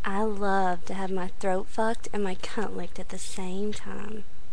I love to have my throat fucked and my cunt licked at the same time.